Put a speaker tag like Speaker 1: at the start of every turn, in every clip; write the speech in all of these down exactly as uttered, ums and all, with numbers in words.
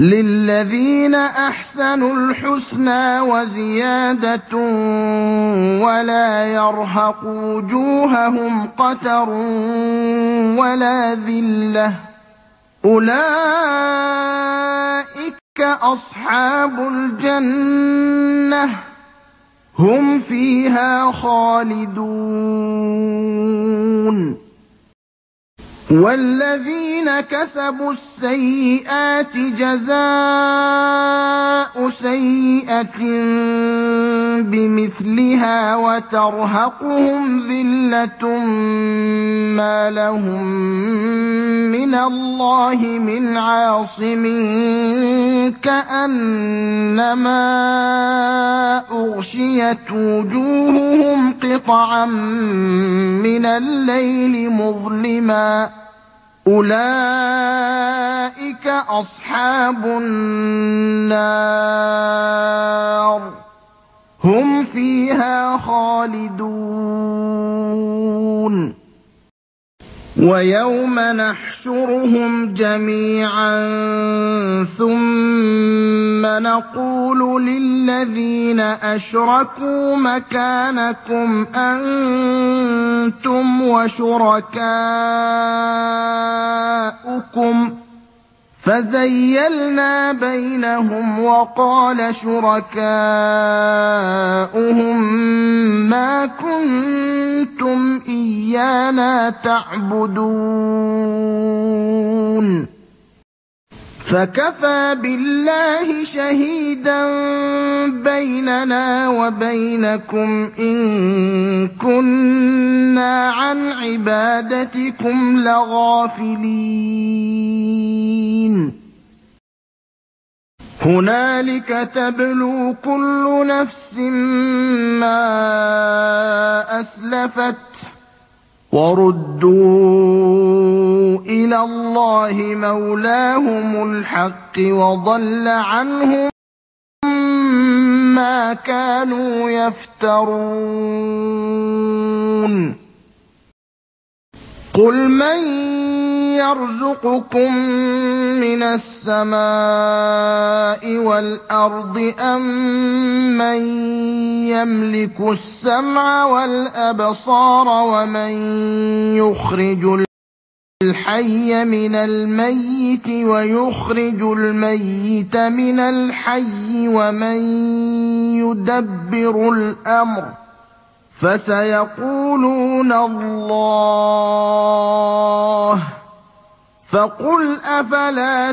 Speaker 1: لِلَّذِينَ أَحْسَنُوا الْحُسْنَىٰ وَزِيَادَةٌ وَلَا يَرْهَقُ وُجُوهَهُمْ قَتَرٌ وَلَا ذِلَّةٌ ۚ أُولَٰئِكَ أَصْحَابُ الْجَنَّةِ ۖ هُمْ فِيهَا خَالِدُونَ وَالَّذِينَ كَسَبُوا السَّيِّئَاتِ جَزَاءُ سَيِّئَةٍ بِمِثْلِهَا وَتَرْهَقُهُمْ ذِلَّةٌ مَّا لَهُم مِّنَ اللَّهِ مِنْ عَاصِمٍ كَأَنَّمَا أُغْشِيَتْ وُجُوهُهُمْ قِطَعًا مِّنَ اللَّيْلِ مُظْلِمًا ۚ أُولَٰئِكَ أَصْحَابُ النَّارِ ۖ هُمْ فِيهَا خَالِدُونَ وَيَوْمَ نَحْشُرُهُمْ جَمِيعًا ثُمَّ نَقُولُ لِلَّذِينَ أَشْرَكُوا مَكَانَكُمْ أَنتُمْ وَشُرَكَاؤُكُمْ ۚ فَزَيَّلْنَا بَيْنَهُمْ وَقَالَ شُرَكَاؤُهُم مَّا كُنتُمْ إِيَّانَا تَعْبُدُونَ فَكَفَىٰ بِاللَّهِ شَهِيدًا بَيْنَنَا وَبَيْنَكُمْ إِن كُنَّا عَنْ عِبَادَتِكُمْ لَغَافِلِينَ هُنَالِكَ تَبْلُو كُلُّ نَفْسٍ مَّا أَسْلَفَتْ ۚ وَرُدُّوا إِلَى اللَّهِ مَوْلَاهُمُ الْحَقِّ وَضَلَّ عَنْهُم مَّا كَانُوا يَفْتَرُونَ قُلْ مَن يَرْزُقُكُم مِّنَ السَّمَاءِ وَالْأَرْضِ أَمَّن يَمْلِكُ السَّمْعَ وَالْأَبْصَارَ وَمَن يُخْرِجُ الْحَيَّ مِنَ الْمَيِّتِ وَيُخْرِجُ الْمَيِّتَ مِنَ الْحَيِّ وَمَن يُدَبِّرُ الْأَمْرَ ۚ فَسَيَقُولُونَ اللَّهُ ۚ فَقُلْ أَفَلَا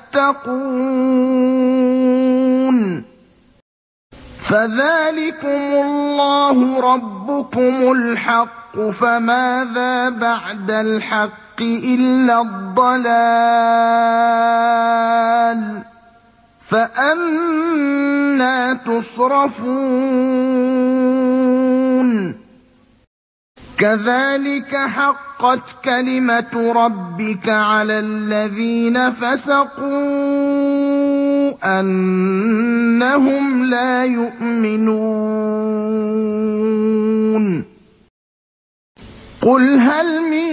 Speaker 1: تَتَّقُونَ فَذَٰلِكُمُ اللَّهُ رَبُّكُمُ الْحَقُّ ۖ فَمَاذَا بَعْدَ الْحَقِّ إِلَّا الضَّلَالُ ۖ فَأَنَّىٰ تُصْرَفُونَ كَذَٰلِكَ حَقَّتْ كَلِمَةُ رَبِّكَ عَلَى الَّذِينَ فَسَقُوا أَنَّهُمْ لَا يُؤْمِنُونَ قُلْ هَلْ مِن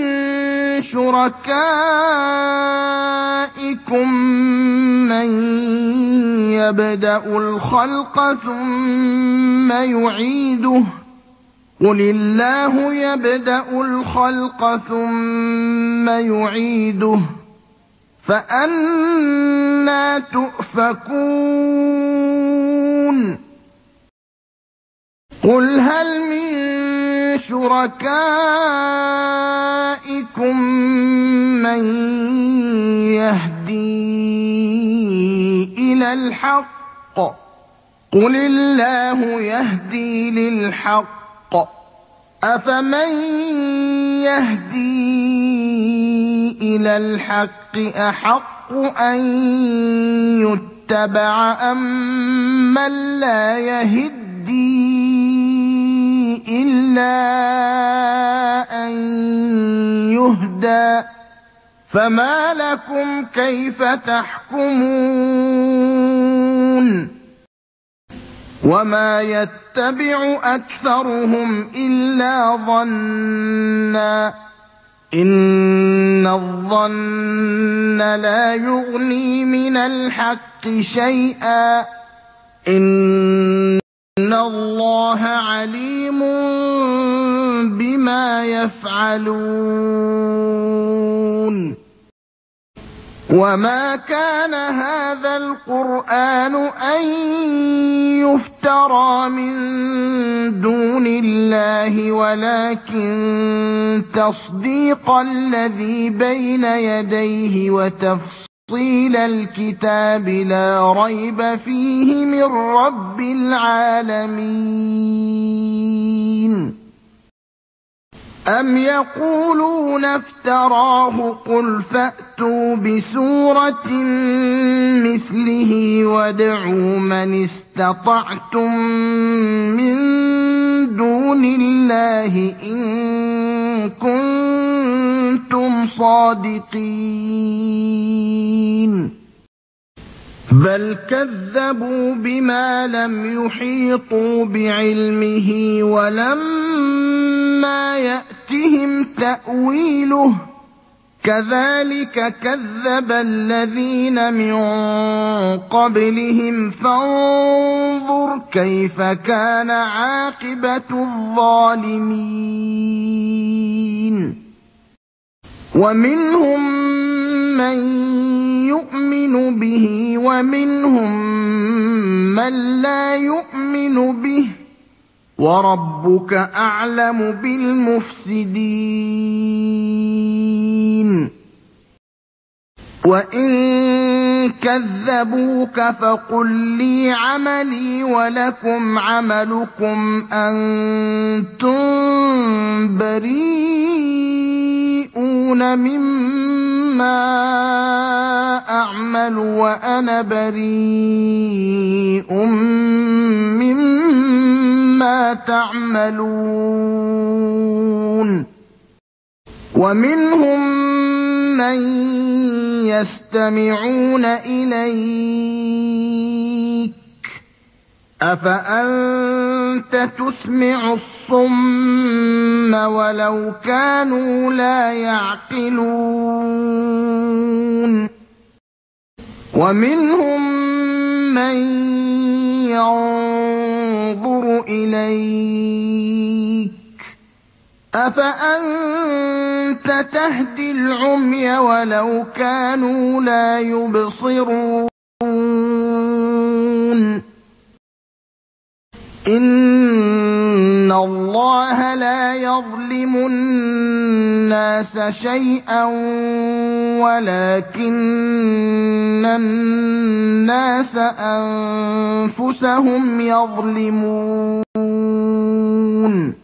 Speaker 1: شُرَكَائِكُم مَّن يَبْدَأُ الْخَلْقَ ثُمَّ يُعِيدُهُ ۚ قُلِ اللَّهُ يَبْدَأُ الْخَلْقَ ثُمَّ يُعِيدُهُ ۖ فَأَنَّىٰ تُؤْفَكُونَ قُلْ هَلْ مِن شُرَكَائِكُم مَّن يَهْدِي إِلَى الْحَقِّ ۚ قُلِ اللَّهُ يَهْدِي لِلْحَقِّ ۗ أَفَمَن يَهْدِي إِلَى الْحَقِّ أَحَقُّ أَن يُتَّبَعَ أَمَّن لَّا يَهِدِّي إِلَّا أَن يُهْدَىٰ ۖ فَمَا لَكُمْ كَيْفَ تَحْكُمُونَ وَمَا يَتَّبِعُ أَكْثَرُهُمْ إِلَّا ظَنًّا ۚ إِنَّ الظَّنَّ لَا يُغْنِي مِنَ الْحَقِّ شَيْئًا ۚ إِنَّ اللَّهَ عَلِيمٌ بِمَا يَفْعَلُونَ وَمَا كَانَ هَٰذَا الْقُرْآنُ أَن يُفْتَرَىٰ مِن دُونِ اللَّهِ وَلَٰكِن تَصْدِيقَ الَّذِي بَيْنَ يَدَيْهِ وَتَفْصِيلَ الْكِتَابِ لَا رَيْبَ فِيهِ مِن رَّبِّ الْعَالَمِينَ أَمْ يَقُولُونَ افْتَرَاهُ ۖ قُلْ فَأْتُوا بِسُورَةٍ مِّثْلِهِ وَادْعُوا مَنِ اسْتَطَعْتُم مِّن دُونِ اللَّهِ إِن كُنتُمْ صَادِقِينَ بَلْ كَذَّبُوا بِمَا لَمْ يُحِيطُوا بِعِلْمِهِ وَلَمَّا يَأْتِهِمْ تَأْوِيلُهُ ۚ كَذَٰلِكَ كَذَّبَ الَّذِينَ مِن قَبْلِهِمْ ۖ فَانظُرْ كَيْفَ كَانَ عَاقِبَةُ الظَّالِمِينَ وَمِنْهُم مَّن يُؤْمِنُ بِهِ وَمِنْهُم مَّن لَّا يُؤْمِنُ بِهِ ۚ وَرَبُّكَ أَعْلَمُ بِالْمُفْسِدِينَ وَإِن كَذَّبُوكَ فَقُل لِّي عَمَلِي وَلَكُمْ عَمَلُكُمْ أَنتُم بَرِيئُونَ مِمَّا أَعْمَلُ وَأَنَا بَرِيءٌ مِّمَّا تَعْمَلُونَ وَمِنْهُم مَّن يَسْتَمِعُونَ إِلَيْكَ ۚ أَفَأَنتَ تُسْمِعُ الصُّمَّ وَلَوْ كَانُوا لَا يَعْقِلُونَ وَمِنْهُم مَّن يَنظُرُ إِلَيْكَ ۚ أَفَأَنتَ تَهْدِي الْعُمْيَ وَلَوْ كَانُوا لَا يُبْصِرُونَ إِنَّ اللَّهَ لَا يَظْلِمُ النَّاسَ شَيْئًا وَلَٰكِنَّ النَّاسَ أَنفُسَهُمْ يَظْلِمُونَ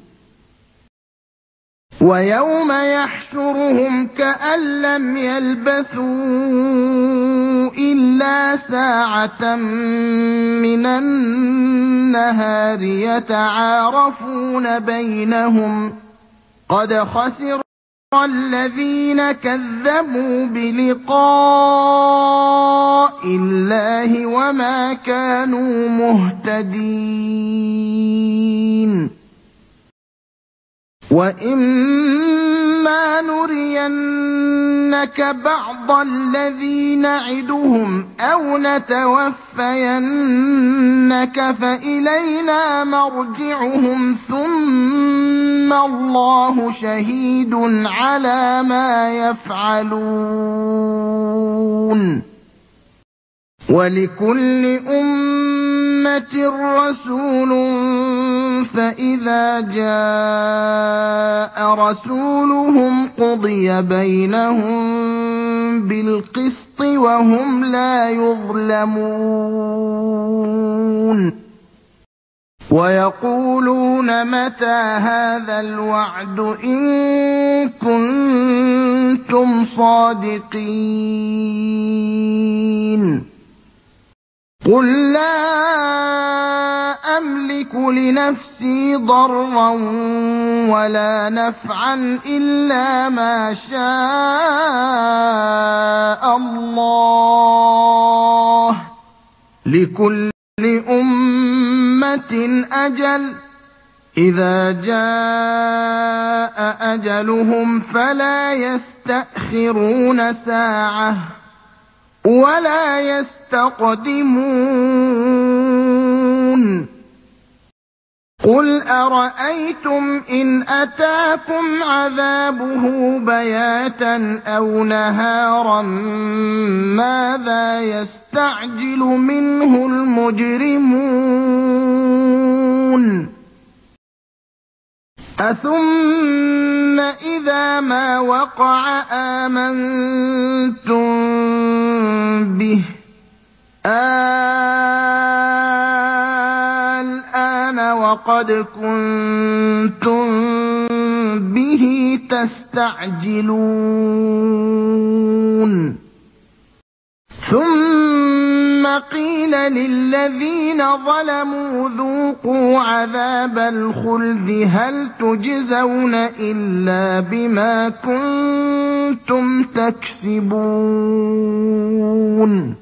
Speaker 1: وَيَوْمَ يَحْشُرُهُمْ كَأَن لَّمْ يَلْبَثُوا إِلَّا سَاعَةً مِّنَ النَّهَارِ يَتَعَارَفُونَ بَيْنَهُمْ ۚ قَدْ خَسِرَ الَّذِينَ كَذَّبُوا بِلِقَاءِ اللَّهِ وَمَا كَانُوا مُهْتَدِينَ وَإِمَّا نُرِيَنَّكَ بَعْضَ الَّذِي نَعِدُهُمْ أَوْ نَتَوَفَّيَنَّكَ فَإِلَيْنَا مَرْجِعُهُمْ ثُمَّ اللَّهُ شَهِيدٌ عَلَىٰ مَا يَفْعَلُونَ وَلِكُلِّ أُمَّةٍ رَّسُولٌ فَإِذَا جَاءَ رَسُولُهُمْ قُضِيَ بَيْنَهُم بِالْقِسْطِ وَهُمْ لَا يُظْلَمُونَ وَيَقُولُونَ مَتَىٰ هَٰذَا الْوَعْدُ إِن كُنتُمْ صَادِقِينَ قُل لَّا أَمْلِكُ لِنَفْسِي ضَرًّا وَلَا نَفْعًا إِلَّا مَا شَاءَ اللَّهُ ۗ لِكُلِّ أُمَّةٍ أَجَلٌ ۖ إِذَا جَاءَ أَجَلُهُمْ فَلَا يَسْتَأْخِرُونَ سَاعَةً ۖ وَلَا يَسْتَقْدِمُونَ قُلْ أَرَأَيْتُمْ إِنْ أَتَاكُمْ عَذَابُهُ بَيَاتًا أَوْ نَهَارًا مَّاذَا يَسْتَعْجِلُ مِنْهُ الْمُجْرِمُونَ أَثُمَّ إِذَا مَا وَقَعَ آمَنتُم بِهِ الْآنَ وَقَدْ كُنتُم بِهِ تَسْتَعْجِلُونَ ثُمَّ قِيلَ لِلَّذِينَ ظَلَمُوا ذُوقُوا عَذَابَ الْخُلْدِ هَلْ تُجْزَوْنَ إِلَّا بِمَا كُنتُمْ تَكْسِبُونَ